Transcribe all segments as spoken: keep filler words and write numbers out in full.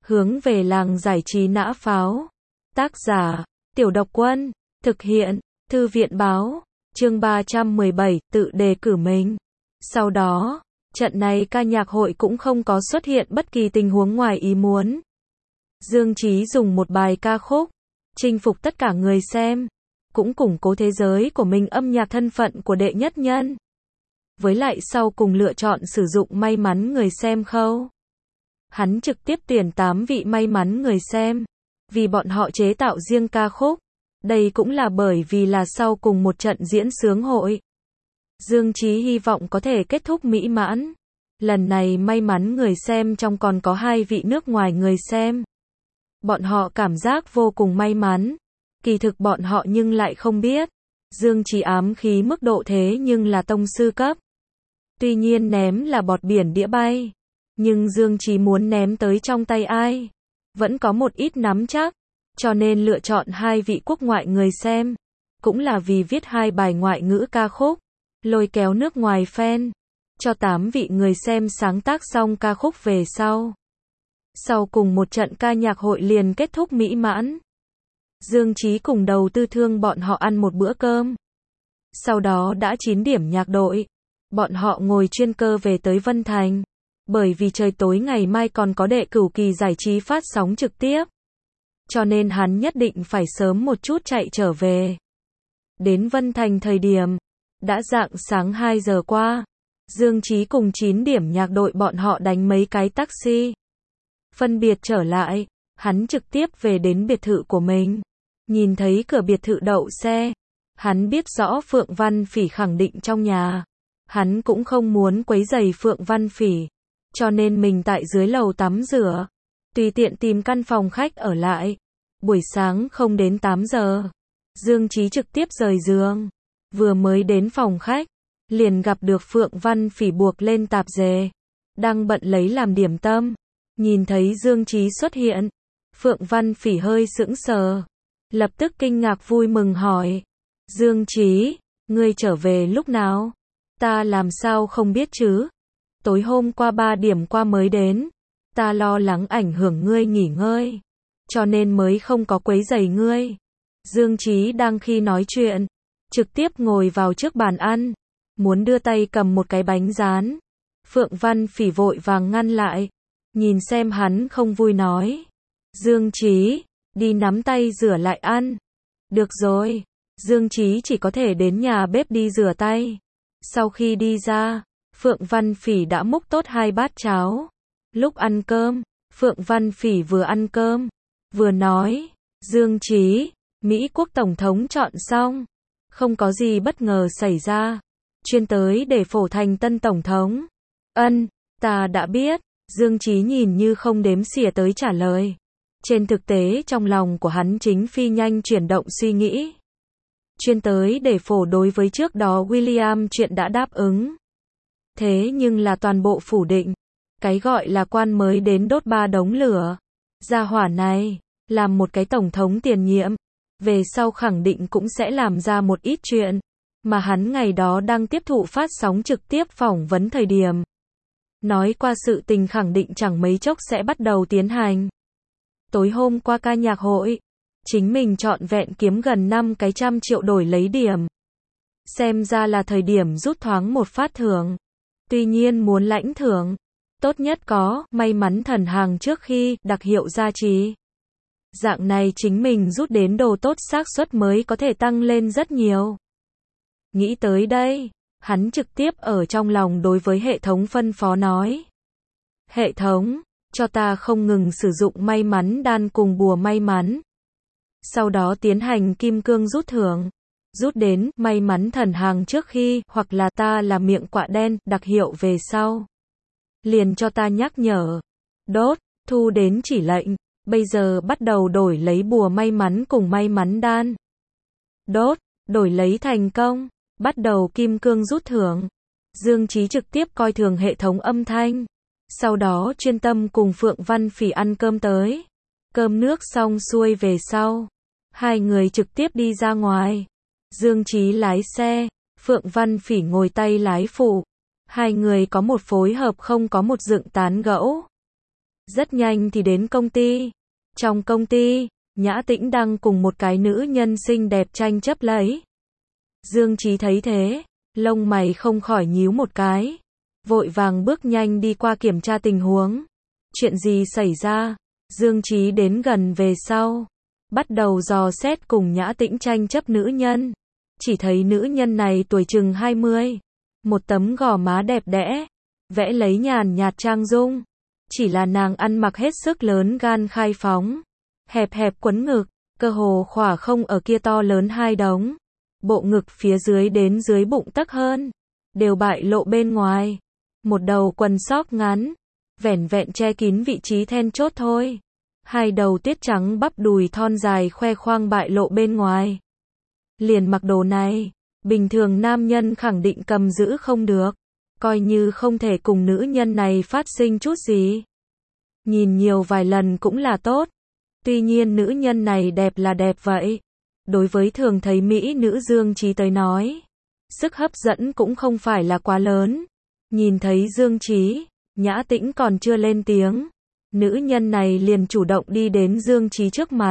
Hướng về làng giải trí nã pháo. Tác giả, Tiểu Độc Quân. Thực hiện, Thư viện Báo. Chương ba trăm mười bảy, tự đề cử mình. Sau đó, trận này ca nhạc hội cũng không có xuất hiện bất kỳ tình huống ngoài ý muốn. Dương Chí dùng một bài ca khúc, chinh phục tất cả người xem, cũng củng cố thế giới của mình âm nhạc thân phận của đệ nhất nhân. Với lại sau cùng lựa chọn sử dụng may mắn người xem khâu. Hắn trực tiếp tuyển tám vị may mắn người xem, vì bọn họ chế tạo riêng ca khúc. Đây cũng là bởi vì là sau cùng một trận diễn sướng hội. Dương Chí hy vọng có thể kết thúc mỹ mãn. Lần này may mắn người xem trong còn có hai vị nước ngoài người xem. Bọn họ cảm giác vô cùng may mắn. Kỳ thực bọn họ nhưng lại không biết. Dương Chí ám khí mức độ thế nhưng là tông sư cấp. Tuy nhiên ném là bọt biển đĩa bay. Nhưng Dương Chí muốn ném tới trong tay ai? Vẫn có một ít nắm chắc. Cho nên lựa chọn hai vị quốc ngoại người xem. Cũng là vì viết hai bài ngoại ngữ ca khúc. Lôi kéo nước ngoài fan. Cho tám vị người xem sáng tác xong ca khúc về sau. Sau cùng một trận ca nhạc hội liền kết thúc mỹ mãn. Dương Chí cùng đầu tư thương bọn họ ăn một bữa cơm. Sau đó đã chín điểm nhạc đội. Bọn họ ngồi chuyên cơ về tới Vân Thành. Bởi vì trời tối ngày mai còn có đệ cửu kỳ giải trí phát sóng trực tiếp. Cho nên hắn nhất định phải sớm một chút chạy trở về. Đến Vân Thành thời điểm, đã rạng sáng hai giờ qua. Dương Chí cùng chín điểm nhạc đội bọn họ đánh mấy cái taxi. Phân biệt trở lại, hắn trực tiếp về đến biệt thự của mình. Nhìn thấy cửa biệt thự đậu xe. Hắn biết rõ Phượng Văn Phỉ khẳng định trong nhà. Hắn cũng không muốn quấy rầy Phượng Văn Phỉ. Cho nên mình tại dưới lầu tắm rửa. Tùy tiện tìm căn phòng khách ở lại. Buổi sáng không đến tám giờ. Dương Chí trực tiếp rời giường. Vừa mới đến phòng khách. Liền gặp được Phượng Văn Phỉ buộc lên tạp dề. Đang bận lấy làm điểm tâm. Nhìn thấy Dương Chí xuất hiện. Phượng Văn Phỉ hơi sững sờ. Lập tức kinh ngạc vui mừng hỏi. Dương Chí, ngươi trở về lúc nào? Ta làm sao không biết chứ? Tối hôm qua ba điểm qua mới đến. Ta lo lắng ảnh hưởng ngươi nghỉ ngơi. Cho nên mới không có quấy rầy ngươi. Dương Chí đang khi nói chuyện. Trực tiếp ngồi vào trước bàn ăn. Muốn đưa tay cầm một cái bánh rán. Phượng Văn Phỉ vội vàng ngăn lại. Nhìn xem hắn không vui nói. Dương Chí, đi nắm tay rửa lại ăn. Được rồi. Dương Chí chỉ có thể đến nhà bếp đi rửa tay. Sau khi đi ra, Phượng Văn Phỉ đã múc tốt hai bát cháo. Lúc ăn cơm, Phượng Văn Phỉ vừa ăn cơm, vừa nói, Dương Chí, Mỹ quốc tổng thống chọn xong. Không có gì bất ngờ xảy ra. Chuyên tới để phổ thành tân tổng thống. Ân, ta đã biết. Dương Chí nhìn như không đếm xỉa tới trả lời. Trên thực tế trong lòng của hắn chính phi nhanh chuyển động suy nghĩ. Chuyên tới để phổ đối với trước đó William chuyện đã đáp ứng. Thế nhưng là toàn bộ phủ định. Cái gọi là quan mới đến đốt ba đống lửa. Gia hỏa này, làm một cái tổng thống tiền nhiệm. Về sau khẳng định cũng sẽ làm ra một ít chuyện. Mà hắn ngày đó đang tiếp thụ phát sóng trực tiếp phỏng vấn thời điểm. Nói qua sự tình khẳng định chẳng mấy chốc sẽ bắt đầu tiến hành. Tối hôm qua ca nhạc hội. Chính mình trọn vẹn kiếm gần năm cái trăm triệu đổi lấy điểm. Xem ra là thời điểm rút thoáng một phát thưởng. Tuy nhiên muốn lãnh thưởng. Tốt nhất có, may mắn thần hàng trước khi, đặc hiệu gia trì. Dạng này chính mình rút đến đồ tốt xác suất mới có thể tăng lên rất nhiều. Nghĩ tới đây, hắn trực tiếp ở trong lòng đối với hệ thống phân phó nói. Hệ thống, cho ta không ngừng sử dụng may mắn đan cùng bùa may mắn. Sau đó tiến hành kim cương rút thưởng. Rút đến may mắn thần hàng trước khi hoặc là ta là miệng quạ đen đặc hiệu về sau. Liền cho ta nhắc nhở. Đốt, thu đến chỉ lệnh. Bây giờ bắt đầu đổi lấy bùa may mắn cùng may mắn đan. Đốt, đổi lấy thành công. Bắt đầu kim cương rút thưởng. Dương Chí trực tiếp coi thường hệ thống âm thanh. Sau đó chuyên tâm cùng Phượng Văn Phỉ ăn cơm tới. Cơm nước xong xuôi về sau. Hai người trực tiếp đi ra ngoài. Dương Chí lái xe. Phượng Văn Phỉ ngồi tay lái phụ. Hai người có một phối hợp không có một dựng tán gẫu. Rất nhanh thì đến công ty. Trong công ty, Nhã Tĩnh đang cùng một cái nữ nhân xinh đẹp tranh chấp lấy. Dương Chí thấy thế, lông mày không khỏi nhíu một cái, vội vàng bước nhanh đi qua kiểm tra tình huống. Chuyện gì xảy ra? Dương Chí đến gần về sau, bắt đầu dò xét cùng Nhã Tĩnh tranh chấp nữ nhân. Chỉ thấy nữ nhân này tuổi chừng hai mươi, một tấm gò má đẹp đẽ, vẽ lấy nhàn nhạt trang dung. Chỉ là nàng ăn mặc hết sức lớn gan khai phóng, hẹp hẹp quấn ngực, cơ hồ khỏa không ở kia to lớn hai đống. Bộ ngực phía dưới đến dưới bụng tấc hơn, đều bại lộ bên ngoài. Một đầu quần sóc ngắn, vẻn vẹn che kín vị trí then chốt thôi. Hai đầu tuyết trắng bắp đùi thon dài khoe khoang bại lộ bên ngoài. Liền mặc đồ này, bình thường nam nhân khẳng định cầm giữ không được, coi như không thể cùng nữ nhân này phát sinh chút gì. Nhìn nhiều vài lần cũng là tốt. Tuy nhiên nữ nhân này đẹp là đẹp vậy. Đối với thường thấy mỹ nữ Dương Chí tới nói, sức hấp dẫn cũng không phải là quá lớn. Nhìn thấy Dương Chí, Nhã Tĩnh còn chưa lên tiếng, nữ nhân này liền chủ động đi đến Dương Chí trước mặt,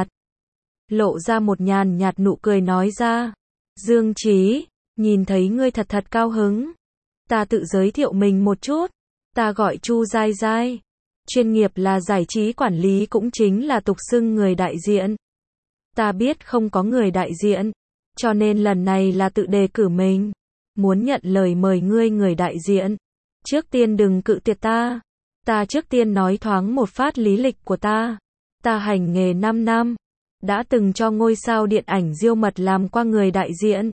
lộ ra một nhàn nhạt nụ cười nói ra. Dương Chí, nhìn thấy ngươi thật thật cao hứng. Ta tự giới thiệu mình một chút, ta gọi Chu Giai Giai, chuyên nghiệp là giải trí quản lý, cũng chính là tục xưng người đại diện. Ta biết không có người đại diện, cho nên lần này là tự đề cử mình, muốn nhận lời mời ngươi người đại diện. Trước tiên đừng cự tuyệt ta. Ta trước tiên nói thoáng một phát lý lịch của ta. Ta hành nghề năm năm, đã từng cho ngôi sao điện ảnh Diêu Mật làm qua người đại diện.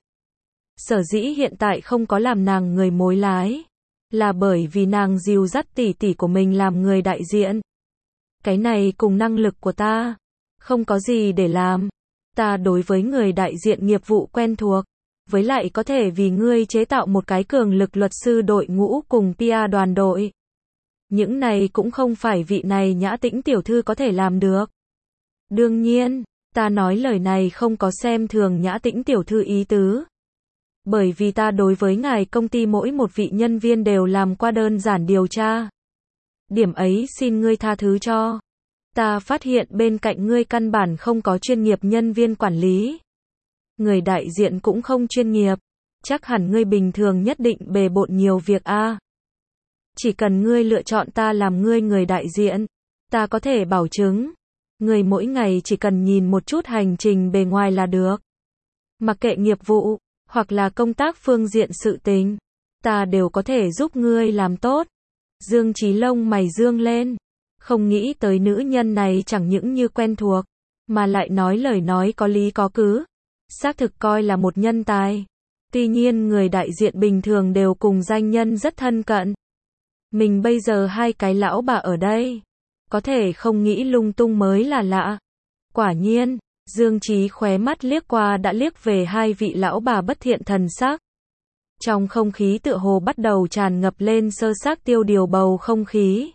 Sở dĩ hiện tại không có làm nàng người mối lái, là bởi vì nàng dìu dắt tỷ tỷ của mình làm người đại diện. Cái này cùng năng lực của ta không có gì để làm. Ta đối với người đại diện nghiệp vụ quen thuộc, với lại có thể vì ngươi chế tạo một cái cường lực luật sư đội ngũ cùng pê e đoàn đội. Những này cũng không phải vị này Nhã Tĩnh tiểu thư có thể làm được. Đương nhiên, ta nói lời này không có xem thường Nhã Tĩnh tiểu thư ý tứ. Bởi vì ta đối với ngài công ty mỗi một vị nhân viên đều làm qua đơn giản điều tra. Điểm ấy xin ngươi tha thứ cho. Ta phát hiện bên cạnh ngươi căn bản không có chuyên nghiệp nhân viên quản lý. Người đại diện cũng không chuyên nghiệp. Chắc hẳn ngươi bình thường nhất định bề bộn nhiều việc a. À. Chỉ cần ngươi lựa chọn ta làm ngươi người đại diện, ta có thể bảo chứng, ngươi mỗi ngày chỉ cần nhìn một chút hành trình bề ngoài là được. Mặc kệ nghiệp vụ, hoặc là công tác phương diện sự tình, ta đều có thể giúp ngươi làm tốt. Dương Chí lông mày dương lên, không nghĩ tới nữ nhân này chẳng những như quen thuộc, mà lại nói lời nói có lý có cứ. Xác thực coi là một nhân tài. Tuy nhiên người đại diện bình thường đều cùng danh nhân rất thân cận. Mình bây giờ hai cái lão bà ở đây, có thể không nghĩ lung tung mới là lạ. Quả nhiên, Dương Chí khóe mắt liếc qua đã liếc về hai vị lão bà bất thiện thần sắc. Trong không khí tựa hồ bắt đầu tràn ngập lên sơ xác tiêu điều bầu không khí.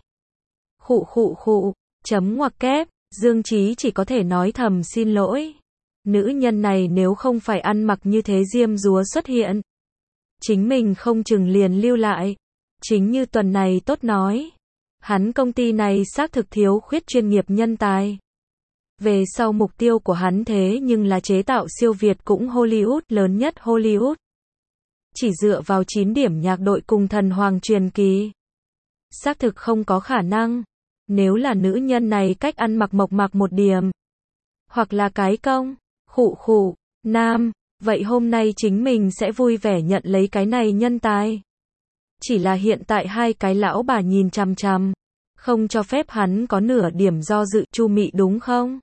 Khụ khụ khụ, chấm ngoặc kép, Dương Chí chỉ có thể nói thầm xin lỗi. Nữ nhân này nếu không phải ăn mặc như thế diêm dúa xuất hiện, chính mình không chừng liền lưu lại. Chính như tuần này tốt nói, hắn công ty này xác thực thiếu khuyết chuyên nghiệp nhân tài. Về sau mục tiêu của hắn thế nhưng là chế tạo siêu Việt cũng Hollywood lớn nhất Hollywood. Chỉ dựa vào chín điểm nhạc đội cùng thần hoàng truyền kỳ, xác thực không có khả năng. Nếu là nữ nhân này cách ăn mặc mộc mạc một điểm, hoặc là cái công, khụ khụ, nam, vậy hôm nay chính mình sẽ vui vẻ nhận lấy cái này nhân tài. Chỉ là hiện tại hai cái lão bà nhìn chằm chằm, không cho phép hắn có nửa điểm do dự. Chu Mị đúng không?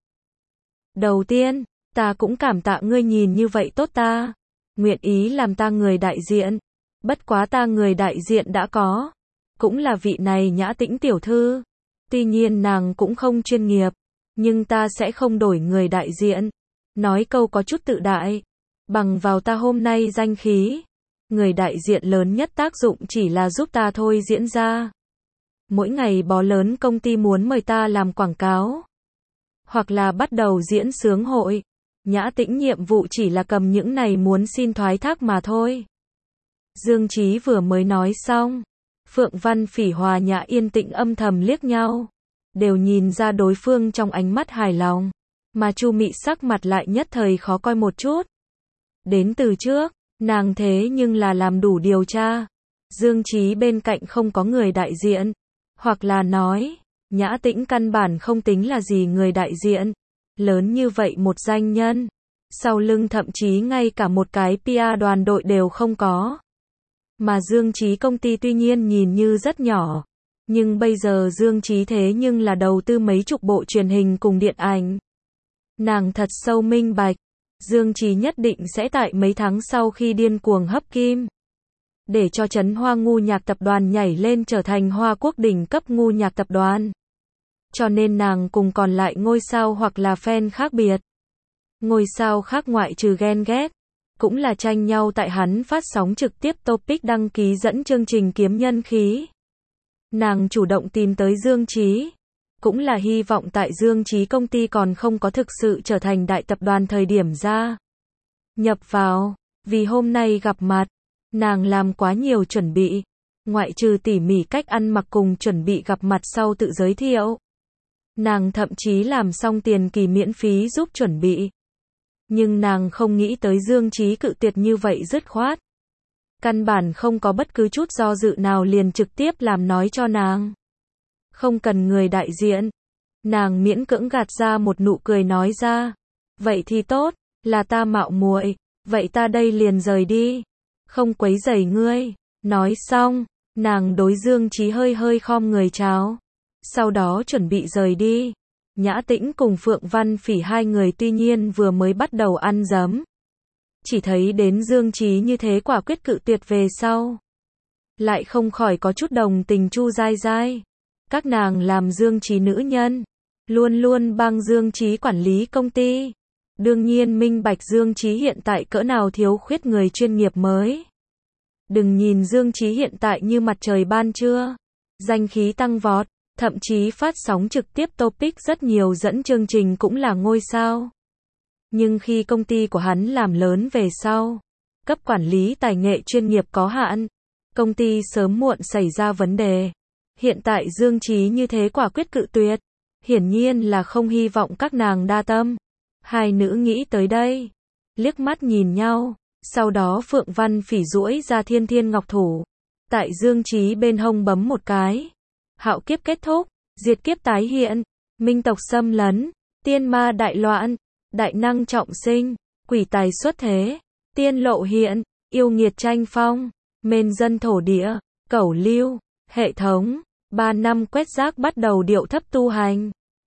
Đầu tiên, ta cũng cảm tạ ngươi nhìn như vậy tốt ta, nguyện ý làm ta người đại diện. Bất quá ta người đại diện đã có, cũng là vị này Nhã Tĩnh tiểu thư. Tuy nhiên nàng cũng không chuyên nghiệp, nhưng ta sẽ không đổi người đại diện. Nói câu có chút tự đại, bằng vào ta hôm nay danh khí, người đại diện lớn nhất tác dụng chỉ là giúp ta thôi diễn ra. Mỗi ngày bó lớn công ty muốn mời ta làm quảng cáo, hoặc là bắt đầu diễn sướng hội. Nhã Tĩnh nhiệm vụ chỉ là cầm những này muốn xin thoái thác mà thôi. Dương Chí vừa mới nói xong, Phượng Văn Phỉ Hòa Nhã yên tĩnh âm thầm liếc nhau. đều nhìn ra đối phương trong ánh mắt hài lòng, mà Chu Mị sắc mặt lại nhất thời khó coi một chút. Đến từ trước, nàng thế nhưng là làm đủ điều tra. Dương Chí bên cạnh không có người đại diện, hoặc là nói, Nhã Tĩnh căn bản không tính là gì người đại diện. Lớn như vậy một danh nhân, sau lưng thậm chí ngay cả một cái pê e đoàn đội đều không có. Mà Dương Chí công ty tuy nhiên nhìn như rất nhỏ, nhưng bây giờ Dương Chí thế nhưng là đầu tư mấy chục bộ truyền hình cùng điện ảnh. Nàng thật sâu minh bạch, Dương Chí nhất định sẽ tại mấy tháng sau khi điên cuồng hấp kim, để cho Trấn Hoa ngu nhạc tập đoàn nhảy lên trở thành Hoa Quốc đỉnh cấp ngu nhạc tập đoàn. Cho nên nàng cùng còn lại ngôi sao hoặc là fan khác biệt. Ngôi sao khác ngoại trừ ghen ghét, cũng là tranh nhau tại hắn phát sóng trực tiếp topic đăng ký dẫn chương trình kiếm nhân khí. Nàng chủ động tìm tới Dương Chí, cũng là hy vọng tại Dương Chí công ty còn không có thực sự trở thành đại tập đoàn thời điểm ra nhập vào, vì hôm nay gặp mặt, nàng làm quá nhiều chuẩn bị, ngoại trừ tỉ mỉ cách ăn mặc cùng chuẩn bị gặp mặt sau tự giới thiệu. Nàng thậm chí làm xong tiền kỳ miễn phí giúp chuẩn bị. Nhưng nàng không nghĩ tới Dương Chí cự tuyệt như vậy dứt khoát. Căn bản không có bất cứ chút do dự nào liền trực tiếp làm nói cho nàng. Không cần người đại diện. Nàng miễn cưỡng gạt ra một nụ cười nói ra. Vậy thì tốt, là ta mạo muội, vậy ta đây liền rời đi. Không quấy rầy ngươi. Nói xong, nàng đối Dương Chí hơi hơi khom người chào. Sau đó chuẩn bị rời đi. Nhã Tĩnh cùng Phượng Văn Phỉ hai người tuy nhiên vừa mới bắt đầu ăn dấm. Chỉ thấy đến Dương Chí như thế quả quyết cự tuyệt về sau. Lại không khỏi có chút đồng tình Chu Giai Giai. Các nàng làm Dương Chí nữ nhân, luôn luôn帮Dương Chí quản lý công ty. Đương nhiên minh bạch Dương Chí hiện tại cỡ nào thiếu khuyết người chuyên nghiệp mới. Đừng nhìn Dương Chí hiện tại như mặt trời ban trưa, danh khí tăng vọt. Thậm chí phát sóng trực tiếp topic rất nhiều dẫn chương trình cũng là ngôi sao. Nhưng khi công ty của hắn làm lớn về sau, cấp quản lý tài nghệ chuyên nghiệp có hạn, công ty sớm muộn xảy ra vấn đề. Hiện tại Dương Chí như thế quả quyết cự tuyệt, hiển nhiên là không hy vọng các nàng đa tâm. Hai nữ nghĩ tới đây, liếc mắt nhìn nhau, sau đó Phượng Văn Phỉ duỗi ra Thiên Thiên Ngọc thủ, tại Dương Chí bên hông bấm một cái. Hạo kiếp kết thúc, diệt kiếp tái hiện, minh tộc xâm lấn, tiên ma đại loạn, đại năng trọng sinh, quỷ tài xuất thế, tiên lộ hiện, yêu nghiệt tranh phong, mên dân thổ địa, cẩu lưu, hệ thống, ba năm quét rác bắt đầu điệu thấp tu hành.